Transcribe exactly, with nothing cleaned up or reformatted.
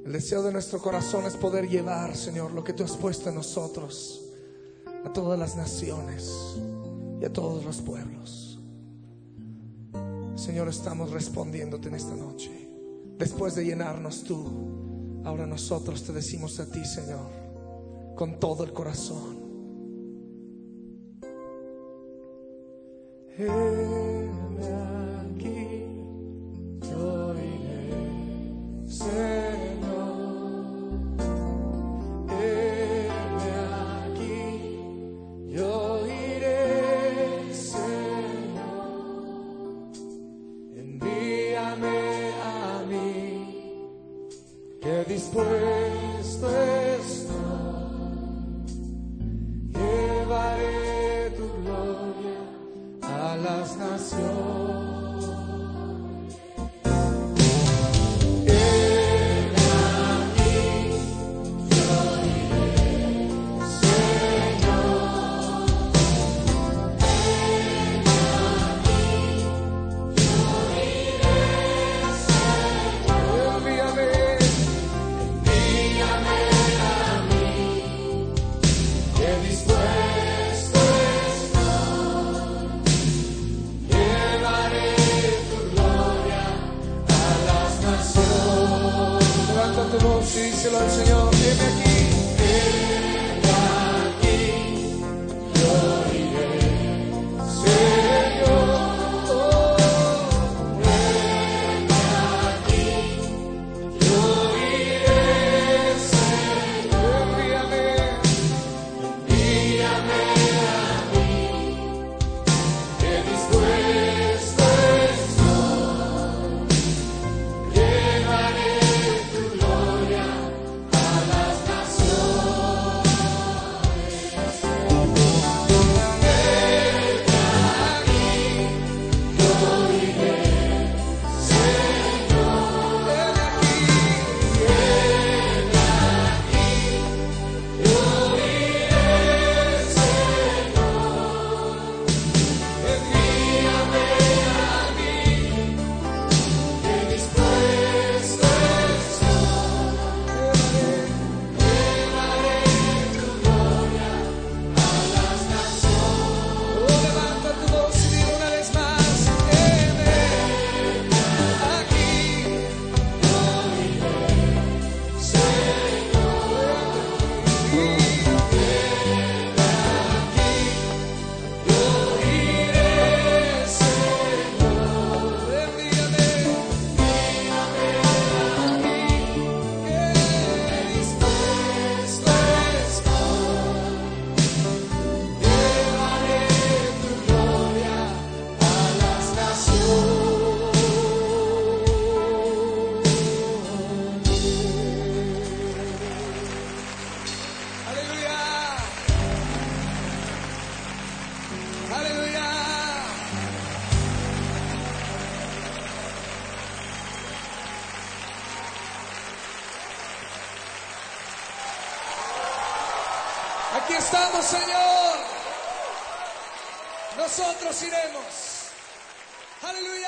El deseo de nuestro corazón es poder llevar, Señor, lo que tú has puesto en nosotros a todas las naciones y a todos los pueblos. Señor, estamos respondiéndote en esta noche. Después de llenarnos tú, ahora nosotros te decimos a ti, Señor, con todo el corazón: heme aquí, yo iré, Señor. Heme aquí, yo iré, Señor. Envíame a mí, que dispuesto estoy. Llevaré tu gloria a las naciones. Díselo al Señor: heme aquí, heme aquí, yo iré, Señor. Oh, heme aquí, yo iré, Señor. Envíame, envíame a mí, que dispuesto estoy. Llevaré tu gloria a las naciones. Aquí estamos, Señor. Nosotros iremos. Aleluya.